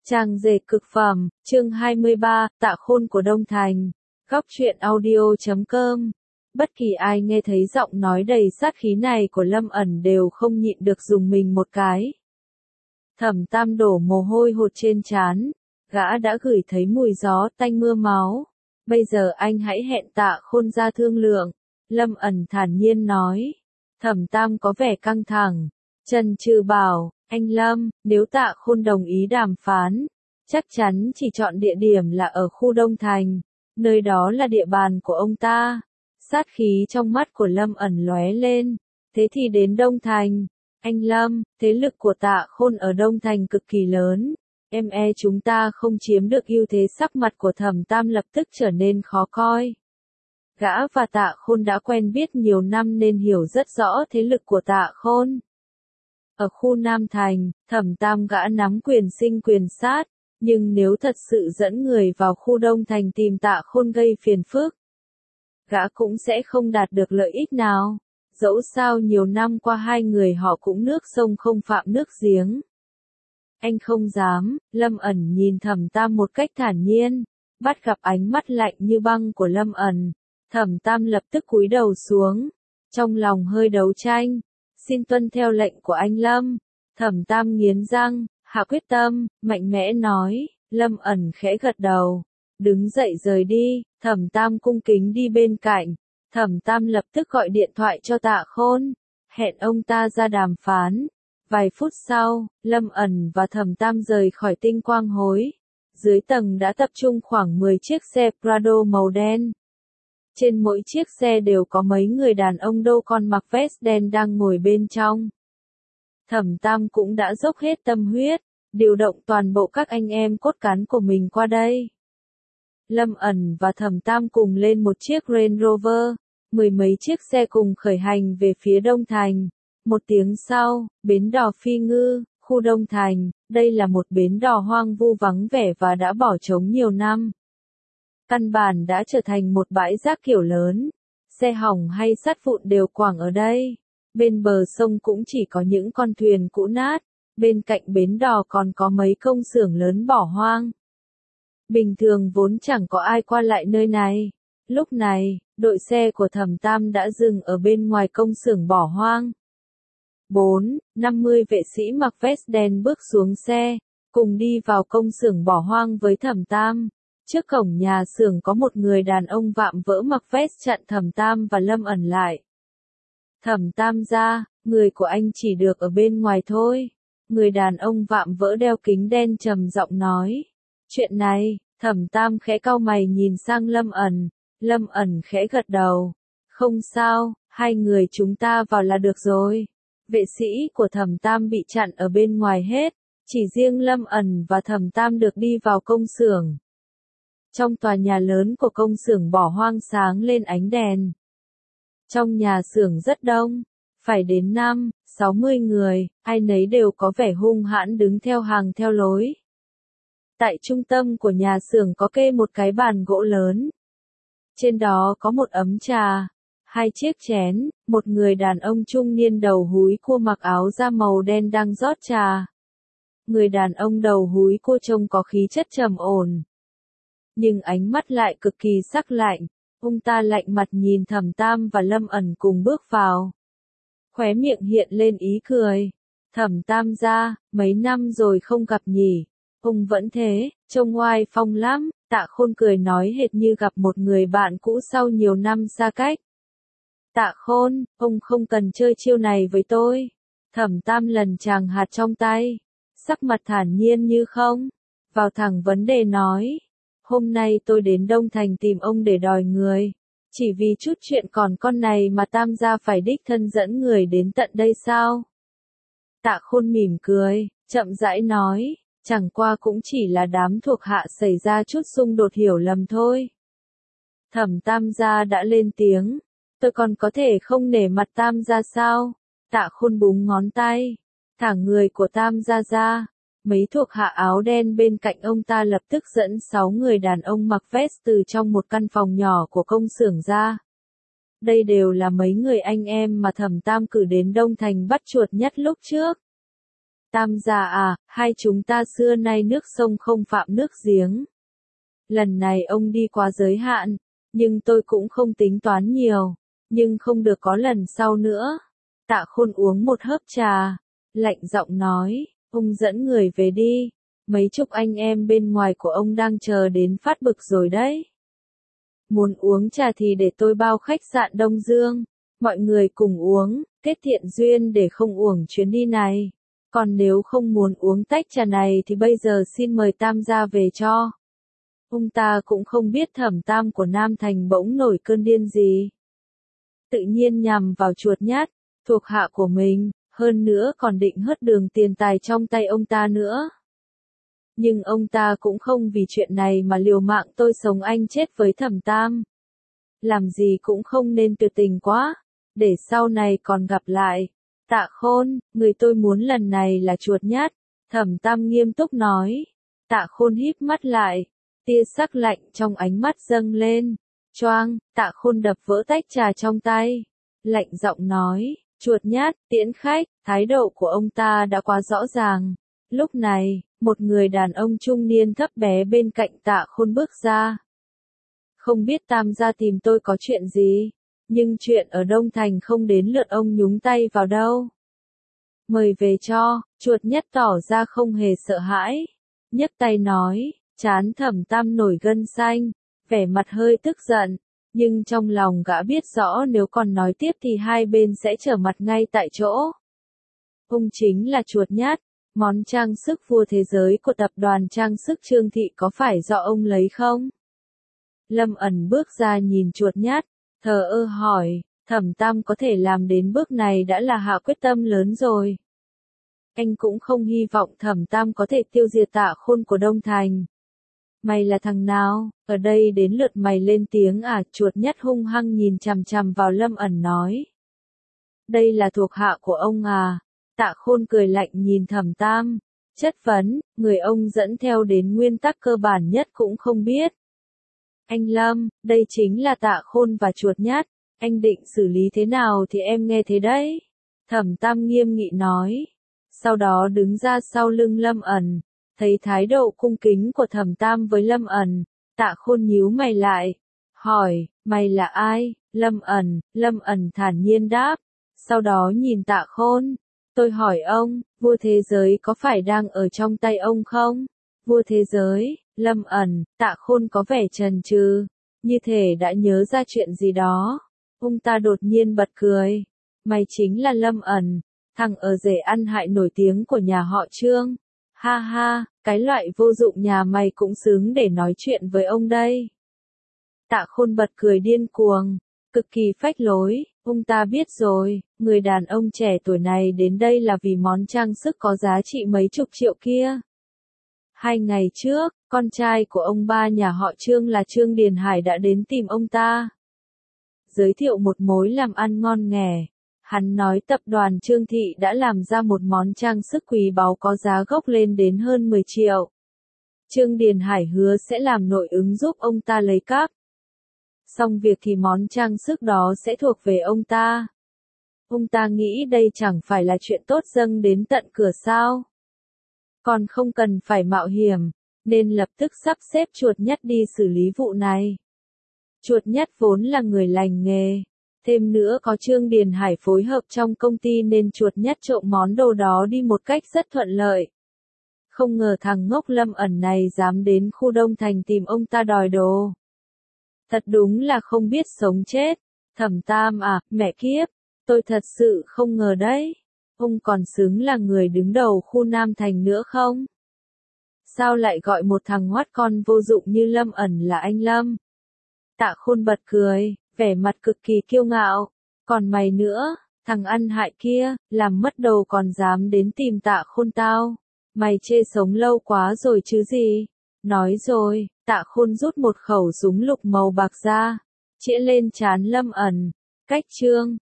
Trang dệt cực phẩm, chương 23, Tạ Khôn của Đông Thành. Góc truyện audio.com. Bất kỳ ai nghe thấy giọng nói đầy sát khí này của Lâm ẩn đều không nhịn được dùng mình một cái. Thẩm Tam đổ mồ hôi hột trên trán, gã đã gửi thấy mùi gió tanh mưa máu. Bây giờ anh hãy hẹn Tạ Khôn ra thương lượng. Lâm ẩn thản nhiên nói. Thẩm Tam có vẻ căng thẳng. Trần Trừ bảo, anh Lâm, nếu Tạ Khôn đồng ý đàm phán, chắc chắn chỉ chọn địa điểm là ở khu Đông Thành, nơi đó là địa bàn của ông ta. Sát khí trong mắt của Lâm ẩn lóe lên, thế thì đến Đông Thành. Anh Lâm, thế lực của Tạ Khôn ở Đông Thành cực kỳ lớn, chúng ta không chiếm được ưu thế. Sắc mặt của Thẩm Tam lập tức trở nên khó coi. Gã và Tạ Khôn đã quen biết nhiều năm nên hiểu rất rõ thế lực của Tạ Khôn. Ở khu Nam Thành, Thẩm Tam gã nắm quyền sinh quyền sát, nhưng nếu thật sự dẫn người vào khu Đông Thành tìm Tạ Khôn gây phiền phức, gã cũng sẽ không đạt được lợi ích nào. Dẫu sao nhiều năm qua hai người họ cũng nước sông không phạm nước giếng. Anh không dám. Lâm ẩn nhìn Thẩm Tam một cách thản nhiên, bắt gặp ánh mắt lạnh như băng của Lâm ẩn. Thẩm Tam lập tức cúi đầu xuống, trong lòng hơi đấu tranh. Xin tuân theo lệnh của anh Lâm. Thẩm Tam nghiến răng, hạ quyết tâm, mạnh mẽ nói. Lâm ẩn khẽ gật đầu, đứng dậy rời đi. Thẩm Tam cung kính đi bên cạnh. Thẩm Tam lập tức gọi điện thoại cho Tạ Khôn, hẹn ông ta ra đàm phán. Vài phút sau, Lâm ẩn và Thẩm Tam rời khỏi Tinh Quang Hối. Dưới tầng đã tập trung khoảng 10 chiếc xe Prado màu đen. Trên mỗi chiếc xe đều có mấy người đàn ông đô con mặc vest đen đang ngồi bên trong. Thẩm Tam cũng đã dốc hết tâm huyết, điều động toàn bộ các anh em cốt cán của mình qua đây. Lâm ẩn và Thẩm Tam cùng lên một chiếc Range Rover, mười mấy chiếc xe cùng khởi hành về phía Đông Thành. Một tiếng sau, bến đò Phi Ngư, khu Đông Thành, đây là một bến đò hoang vu vắng vẻ và đã bỏ trống nhiều năm. Căn bản đã trở thành một bãi rác kiểu lớn, xe hỏng hay sắt vụn đều quẳng ở đây. Bên bờ sông cũng chỉ có những con thuyền cũ nát, bên cạnh bến đò còn có mấy công xưởng lớn bỏ hoang. Bình thường vốn chẳng có ai qua lại nơi này. Lúc này, đội xe của Thẩm Tam đã dừng ở bên ngoài công xưởng bỏ hoang. 50 vệ sĩ mặc vest đen bước xuống xe, cùng đi vào công xưởng bỏ hoang với Thẩm Tam. Trước cổng nhà xưởng có một người đàn ông vạm vỡ mặc vest chặn Thẩm Tam và Lâm ẩn lại. Thẩm Tam ra, người của anh chỉ được ở bên ngoài thôi. Người đàn ông vạm vỡ đeo kính đen trầm giọng nói. Chuyện này, Thẩm Tam khẽ cau mày nhìn sang Lâm ẩn. Lâm ẩn khẽ gật đầu. Không sao, hai người chúng ta vào là được rồi. Vệ sĩ của Thẩm Tam bị chặn ở bên ngoài hết, chỉ riêng Lâm ẩn và Thẩm Tam được đi vào công xưởng. Trong tòa nhà lớn của công xưởng bỏ hoang sáng lên ánh đèn. Trong nhà xưởng rất đông, phải đến 60 người, ai nấy đều có vẻ hung hãn đứng theo hàng theo lối. Tại trung tâm của nhà xưởng có kê một cái bàn gỗ lớn. Trên đó có một ấm trà, hai chiếc chén, một người đàn ông trung niên đầu húi cua mặc áo da màu đen đang rót trà. Người đàn ông đầu húi cua trông có khí chất trầm ổn, nhưng ánh mắt lại cực kỳ sắc lạnh. Ông ta lạnh mặt nhìn Thẩm Tam và Lâm ẩn cùng bước vào. Khóe miệng hiện lên ý cười. Thẩm Tam ra, mấy năm rồi không gặp nhỉ. Ông vẫn thế, trông oai phong lắm. Tạ Khôn cười nói hệt như gặp một người bạn cũ sau nhiều năm xa cách. Tạ Khôn, ông không cần chơi chiêu này với tôi. Thẩm Tam lần chàng hạt trong tay, sắc mặt thản nhiên như không, vào thẳng vấn đề nói. Hôm nay tôi đến Đông Thành tìm ông để đòi người. Chỉ vì chút chuyện còn con này mà Tam gia phải đích thân dẫn người đến tận đây sao? Tạ Khôn mỉm cười, chậm rãi nói, chẳng qua cũng chỉ là đám thuộc hạ xảy ra chút xung đột hiểu lầm thôi. Thẩm Tam gia đã lên tiếng, tôi còn có thể không nể mặt Tam gia sao? Tạ Khôn búng ngón tay, thả người của Tam gia ra. Mấy thuộc hạ áo đen bên cạnh ông ta lập tức dẫn 6 người đàn ông mặc vest từ trong một căn phòng nhỏ của công xưởng ra. Đây đều là mấy người anh em mà Thẩm Tam cử đến Đông Thành bắt chuột nhất lúc trước. Tam gia à, hai chúng ta xưa nay nước sông không phạm nước giếng. Lần này ông đi quá giới hạn, nhưng tôi cũng không tính toán nhiều, nhưng không được có lần sau nữa. Tạ Khôn uống một hớp trà, lạnh giọng nói, ông dẫn người về đi, mấy chục anh em bên ngoài của ông đang chờ đến phát bực rồi đấy. Muốn uống trà thì để tôi bao khách sạn Đông Dương, mọi người cùng uống, kết thiện duyên để không uổng chuyến đi này. Còn nếu không muốn uống tách trà này thì bây giờ xin mời Tam gia về cho. Ông ta cũng không biết Thẩm Tam của Nam Thành bỗng nổi cơn điên gì. Tự nhiên nhằm vào Chuột Nhát, thuộc hạ của mình, hơn nữa còn định hất đường tiền tài trong tay ông ta nữa. Nhưng ông ta cũng không vì chuyện này mà liều mạng tôi sống anh chết với Thẩm Tam. Làm gì cũng không nên tuyệt tình quá, để sau này còn gặp lại. Tạ Khôn, người tôi muốn lần này là Chuột Nhát, Thẩm Tam nghiêm túc nói. Tạ Khôn híp mắt lại, tia sắc lạnh trong ánh mắt dâng lên. Choang, Tạ Khôn đập vỡ tách trà trong tay. Lạnh giọng nói, Chuột Nhát, tiễn khách, thái độ của ông ta đã quá rõ ràng. Lúc này, một người đàn ông trung niên thấp bé bên cạnh Tạ Khôn bước ra. Không biết Tam gia tìm tôi có chuyện gì, nhưng chuyện ở Đông Thành không đến lượt ông nhúng tay vào đâu. Mời về cho, Chuột Nhát tỏ ra không hề sợ hãi. Nhấc tay nói, trán Thẩm Tam nổi gân xanh, vẻ mặt hơi tức giận, nhưng trong lòng gã biết rõ nếu còn nói tiếp thì hai bên sẽ trở mặt ngay tại chỗ. Ông chính là Chuột Nhát, món trang sức vua thế giới của tập đoàn trang sức Trương Thị có phải do ông lấy không? Lâm ẩn bước ra nhìn Chuột Nhát, thờ ơ hỏi, Thẩm Tam có thể làm đến bước này đã là hạ quyết tâm lớn rồi. Anh cũng không hy vọng Thẩm Tam có thể tiêu diệt Tạ Khôn của Đông Thành. Mày là thằng nào, ở đây đến lượt mày lên tiếng à? Chuột Nhát hung hăng nhìn chằm chằm vào Lâm ẩn nói. Đây là thuộc hạ của ông à? Tạ Khôn cười lạnh nhìn Thẩm Tam, chất vấn, người ông dẫn theo đến nguyên tắc cơ bản nhất cũng không biết. Anh Lâm, đây chính là Tạ Khôn và Chuột Nhát, anh định xử lý thế nào thì em nghe thế đấy. Thẩm Tam nghiêm nghị nói, sau đó đứng ra sau lưng Lâm ẩn, thấy thái độ cung kính của Thẩm Tam với Lâm ẩn, Tạ Khôn nhíu mày lại, hỏi, mày là ai? Lâm ẩn thản nhiên đáp, sau đó nhìn Tạ Khôn, tôi hỏi ông, vua thế giới có phải đang ở trong tay ông không? Vua thế giới, Lâm ẩn, Tạ Khôn có vẻ chần chừ, như thể đã nhớ ra chuyện gì đó. Ông ta đột nhiên bật cười, mày chính là Lâm ẩn, thằng ở rể ăn hại nổi tiếng của nhà họ Trương. Ha ha, cái loại vô dụng nhà mày cũng xứng để nói chuyện với ông đây. Tạ Khôn bật cười điên cuồng, cực kỳ phách lối, ông ta biết rồi, người đàn ông trẻ tuổi này đến đây là vì món trang sức có giá trị mấy chục triệu kia. 2 ngày trước, con trai của ông ba nhà họ Trương là Trương Điền Hải đã đến tìm ông ta. Giới thiệu một mối làm ăn ngon nghẻ. Hắn nói tập đoàn Trương Thị đã làm ra một món trang sức quý báu có giá gốc lên đến hơn 10 triệu. Trương Điền Hải hứa sẽ làm nội ứng giúp ông ta lấy cắp. Xong việc thì món trang sức đó sẽ thuộc về ông ta. Ông ta nghĩ đây chẳng phải là chuyện tốt dâng đến tận cửa sao. Còn không cần phải mạo hiểm, nên lập tức sắp xếp Chuột Nhát đi xử lý vụ này. Chuột Nhát vốn là người lành nghề. Thêm nữa có Trương Điền Hải phối hợp trong công ty nên Chuột Nhát trộm món đồ đó đi một cách rất thuận lợi. Không ngờ thằng ngốc Lâm ẩn này dám đến khu Đông Thành tìm ông ta đòi đồ. Thật đúng là không biết sống chết. Thẩm Tam à, mẹ kiếp, tôi thật sự không ngờ đấy. Ông còn xứng là người đứng đầu khu Nam Thành nữa không? Sao lại gọi một thằng hoắt con vô dụng như Lâm ẩn là anh Lâm? Tạ Khôn bật cười, vẻ mặt cực kỳ kiêu ngạo. Còn mày nữa, thằng ăn hại kia, làm mất đầu còn dám đến tìm Tạ Khôn tao. Mày chê sống lâu quá rồi chứ gì? Nói rồi, Tạ Khôn rút một khẩu súng lục màu bạc ra, chĩa lên trán Lâm ẩn. Cách Trương